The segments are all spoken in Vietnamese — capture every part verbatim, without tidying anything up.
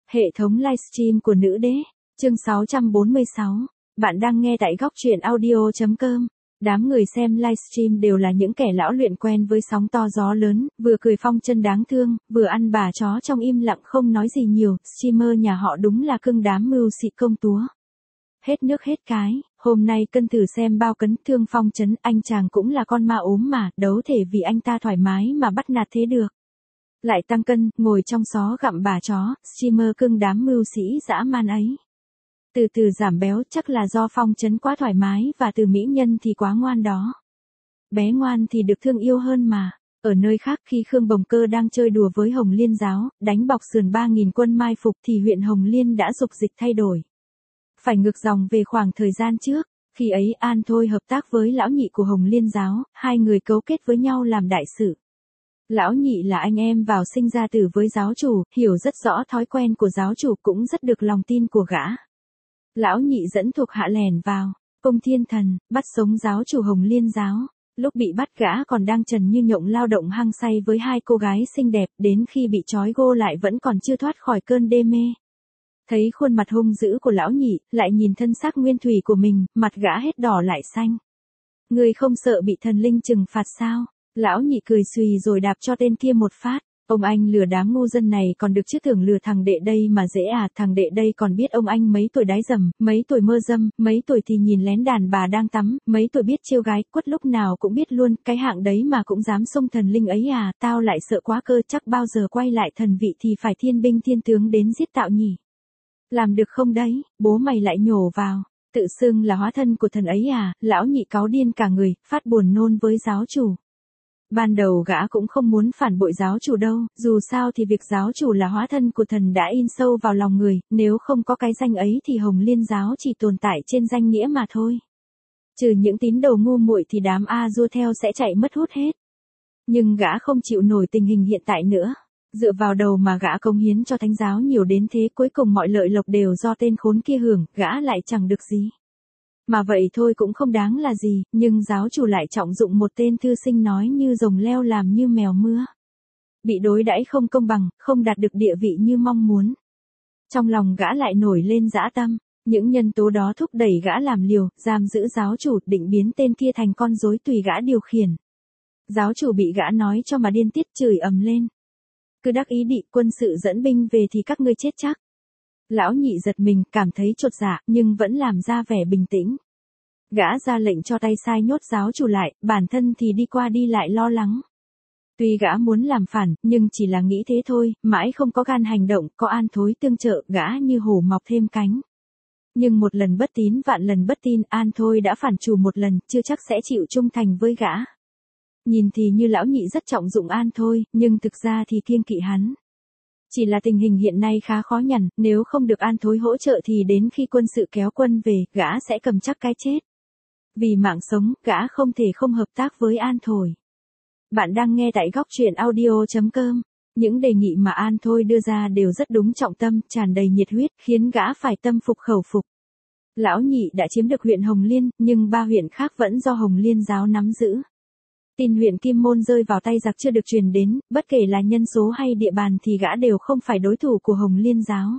Hệ thống livestream của nữ đế, chương sáu trăm bốn mươi sáu. Bạn đang nghe tại góc truyện audio chấm com. Đám người xem livestream đều là những kẻ lão luyện quen với sóng to gió lớn, vừa cười phong chân đáng thương, vừa ăn bà chó trong im lặng không nói gì nhiều. Streamer nhà họ đúng là cưng đám mưu sĩ công túa. Hết nước hết cái, hôm nay cân thử xem bao cân thương phong chấn, anh chàng cũng là con ma ốm mà, đấu thể vì anh ta thoải mái mà bắt nạt thế được. Lại tăng cân, ngồi trong xó gặm bà chó, streamer cưng đám mưu sĩ dã man ấy. Từ từ giảm béo chắc là do phong chấn quá thoải mái và từ mỹ nhân thì quá ngoan đó. Bé ngoan thì được thương yêu hơn mà. Ở nơi khác khi Khương Bồng Cơ đang chơi đùa với Hồng Liên giáo, đánh bọc sườn ba nghìn quân mai phục thì huyện Hồng Liên đã dục dịch thay đổi. Phải ngược dòng về khoảng thời gian trước, khi ấy An Thôi hợp tác với lão nhị của Hồng Liên giáo, hai người cấu kết với nhau làm đại sự. Lão nhị là anh em vào sinh ra tử với giáo chủ, hiểu rất rõ thói quen của giáo chủ cũng rất được lòng tin của gã. Lão nhị dẫn thuộc hạ lẻn vào, công thiên thần, bắt sống giáo chủ Hồng Liên giáo. Lúc bị bắt gã còn đang trần như nhộng lao động hăng say với hai cô gái xinh đẹp, đến khi bị trói gô lại vẫn còn chưa thoát khỏi cơn đê mê. Thấy khuôn mặt hung dữ của lão nhị, lại nhìn thân xác nguyên thủy của mình, mặt gã hết đỏ lại xanh. Người không sợ bị thần linh trừng phạt sao? Lão nhị cười xùy rồi đạp cho tên kia một phát. Ông anh lừa đám ngu dân này còn được chứ tưởng lừa thằng đệ đây mà dễ à, thằng đệ đây còn biết ông anh mấy tuổi đái dầm, mấy tuổi mơ dâm, mấy tuổi thì nhìn lén đàn bà đang tắm, mấy tuổi biết trêu gái, quất lúc nào cũng biết luôn, cái hạng đấy mà cũng dám xông thần linh ấy à, tao lại sợ quá cơ, chắc bao giờ quay lại thần vị thì phải thiên binh thiên tướng đến giết tạo nhỉ. Làm được không đấy, bố mày lại nhổ vào, tự xưng là hóa thân của thần ấy à, lão nhị cáu điên cả người, phát buồn nôn với giáo chủ. Ban đầu gã cũng không muốn phản bội giáo chủ đâu, dù sao thì việc giáo chủ là hóa thân của thần đã in sâu vào lòng người, nếu không có cái danh ấy thì Hồng Liên giáo chỉ tồn tại trên danh nghĩa mà thôi. Trừ những tín đồ ngu muội thì đám A dua theo sẽ chạy mất hút hết. Nhưng gã không chịu nổi tình hình hiện tại nữa. Dựa vào đầu mà gã cống hiến cho thánh giáo nhiều đến thế, cuối cùng mọi lợi lộc đều do tên khốn kia hưởng, gã lại chẳng được gì. Mà vậy thôi cũng không đáng là gì, nhưng giáo chủ lại trọng dụng một tên thư sinh nói như rồng leo làm như mèo mưa. Bị đối đãi không công bằng, không đạt được địa vị như mong muốn. Trong lòng gã lại nổi lên dã tâm, những nhân tố đó thúc đẩy gã làm liều, giam giữ giáo chủ, định biến tên kia thành con rối tùy gã điều khiển. Giáo chủ bị gã nói cho mà điên tiết chửi ầm lên. Cứ đắc ý định quân sự dẫn binh về thì các ngươi chết chắc. Lão nhị giật mình, cảm thấy chột dạ, nhưng vẫn làm ra vẻ bình tĩnh. Gã ra lệnh cho tay sai nhốt giáo chủ lại, bản thân thì đi qua đi lại lo lắng. Tuy gã muốn làm phản, nhưng chỉ là nghĩ thế thôi, mãi không có gan hành động, có An Thối tương trợ, gã như hổ mọc thêm cánh. Nhưng một lần bất tín vạn lần bất tin, An Thôi đã phản chủ một lần, chưa chắc sẽ chịu trung thành với gã. Nhìn thì như lão nhị rất trọng dụng An Thôi, nhưng thực ra thì kiêng kỵ hắn. Chỉ là tình hình hiện nay khá khó nhằn, nếu không được An Thối hỗ trợ thì đến khi quân sự kéo quân về, gã sẽ cầm chắc cái chết. Vì mạng sống, gã không thể không hợp tác với An Thôi. Bạn đang nghe tại góc truyện audio chấm com. Những đề nghị mà An Thôi đưa ra đều rất đúng trọng tâm, tràn đầy nhiệt huyết, khiến gã phải tâm phục khẩu phục. Lão nhị đã chiếm được huyện Hồng Liên, nhưng ba huyện khác vẫn do Hồng Liên giáo nắm giữ. Tin huyện Kim Môn rơi vào tay giặc chưa được truyền đến, bất kể là nhân số hay địa bàn thì gã đều không phải đối thủ của Hồng Liên giáo.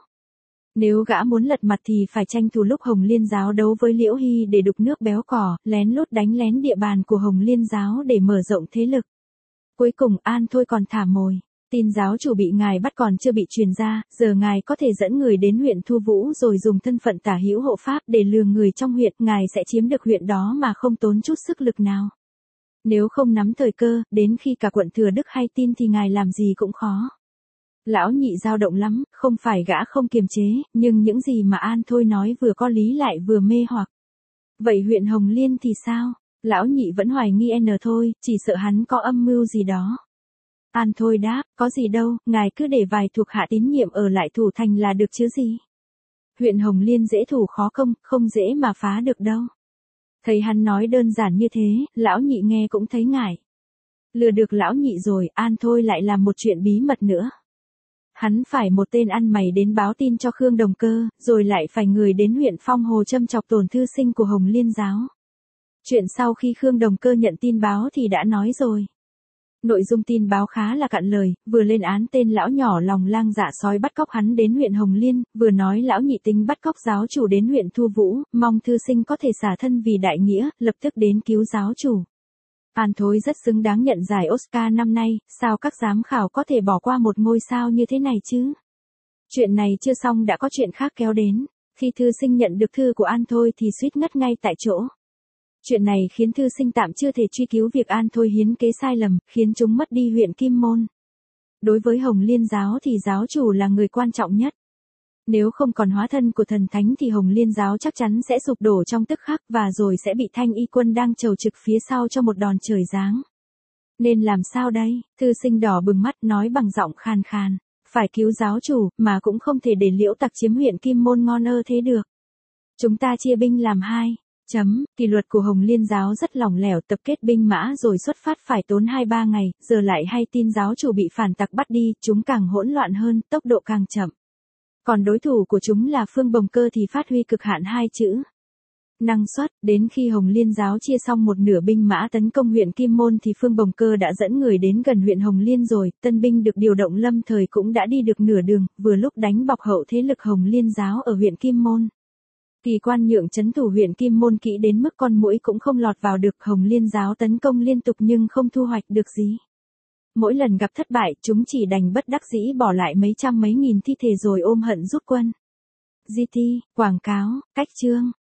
Nếu gã muốn lật mặt thì phải tranh thủ lúc Hồng Liên giáo đấu với Liễu Hy để đục nước béo cò, lén lút đánh lén địa bàn của Hồng Liên giáo để mở rộng thế lực. Cuối cùng An Thôi còn thả mồi, tin giáo chủ bị ngài bắt còn chưa bị truyền ra, giờ ngài có thể dẫn người đến huyện Thu Vũ rồi dùng thân phận tả hữu hộ pháp để lừa người trong huyện, ngài sẽ chiếm được huyện đó mà không tốn chút sức lực nào. Nếu không nắm thời cơ, đến khi cả quận Thừa Đức hay tin thì ngài làm gì cũng khó. Lão nhị dao động lắm, không phải gã không kiềm chế, nhưng những gì mà An Thôi nói vừa có lý lại vừa mê hoặc. Vậy huyện Hồng Liên thì sao? Lão nhị vẫn hoài nghi N thôi, chỉ sợ hắn có âm mưu gì đó. An Thôi đáp, có gì đâu, ngài cứ để vài thuộc hạ tín nhiệm ở lại thủ thành là được chứ gì. Huyện Hồng Liên dễ thủ khó công, không dễ mà phá được đâu. Thấy hắn nói đơn giản như thế, lão nhị nghe cũng thấy ngại. Lừa được lão nhị rồi, An Thôi lại làm một chuyện bí mật nữa. Hắn phải một tên ăn mày đến báo tin cho Khương Đồng Cơ, rồi lại phải người đến huyện Phong Hồ châm chọc tổn thư sinh của Hồng Liên giáo. Chuyện sau khi Khương Đồng Cơ nhận tin báo thì đã nói rồi. Nội dung tin báo khá là cạn lời, vừa lên án tên lão nhỏ lòng lang dạ sói bắt cóc hắn đến huyện Hồng Liên, vừa nói lão nhị tính bắt cóc giáo chủ đến huyện Thu Vũ, mong thư sinh có thể xả thân vì đại nghĩa, lập tức đến cứu giáo chủ. An Thối rất xứng đáng nhận giải Oscar năm nay, sao các giám khảo có thể bỏ qua một ngôi sao như thế này chứ? Chuyện này chưa xong đã có chuyện khác kéo đến, khi thư sinh nhận được thư của An Thôi thì suýt ngất ngay tại chỗ. Chuyện này khiến thư sinh tạm chưa thể truy cứu việc An Thôi hiến kế sai lầm, khiến chúng mất đi huyện Kim Môn. Đối với Hồng Liên giáo thì giáo chủ là người quan trọng nhất. Nếu không còn hóa thân của thần thánh thì Hồng Liên giáo chắc chắn sẽ sụp đổ trong tức khắc và rồi sẽ bị Thanh Y quân đang chầu trực phía sau cho một đòn trời giáng. Nên làm sao đây? Thư sinh đỏ bừng mắt nói bằng giọng khàn khàn. Phải cứu giáo chủ, mà cũng không thể để Liễu Tặc chiếm huyện Kim Môn ngon ơ thế được. Chúng ta chia binh làm hai. Chấm, kỷ luật của Hồng Liên giáo rất lỏng lẻo, tập kết binh mã rồi xuất phát phải tốn hai ba ngày, giờ lại hay tin giáo chủ bị phản tặc bắt đi, chúng càng hỗn loạn hơn, tốc độ càng chậm. Còn đối thủ của chúng là Phương Bồng Cơ thì phát huy cực hạn hai chữ. Năng suất, đến khi Hồng Liên giáo chia xong một nửa binh mã tấn công huyện Kim Môn thì Phương Bồng Cơ đã dẫn người đến gần huyện Hồng Liên rồi, tân binh được điều động lâm thời cũng đã đi được nửa đường, vừa lúc đánh bọc hậu thế lực Hồng Liên giáo ở huyện Kim Môn. Kỳ Quan Nhượng trấn thủ huyện Kim Môn kỹ đến mức con muỗi cũng không lọt vào được, Hồng Liên giáo tấn công liên tục nhưng không thu hoạch được gì. Mỗi lần gặp thất bại, chúng chỉ đành bất đắc dĩ bỏ lại mấy trăm mấy nghìn thi thể rồi ôm hận rút quân. giê tê, quảng cáo, cách chương.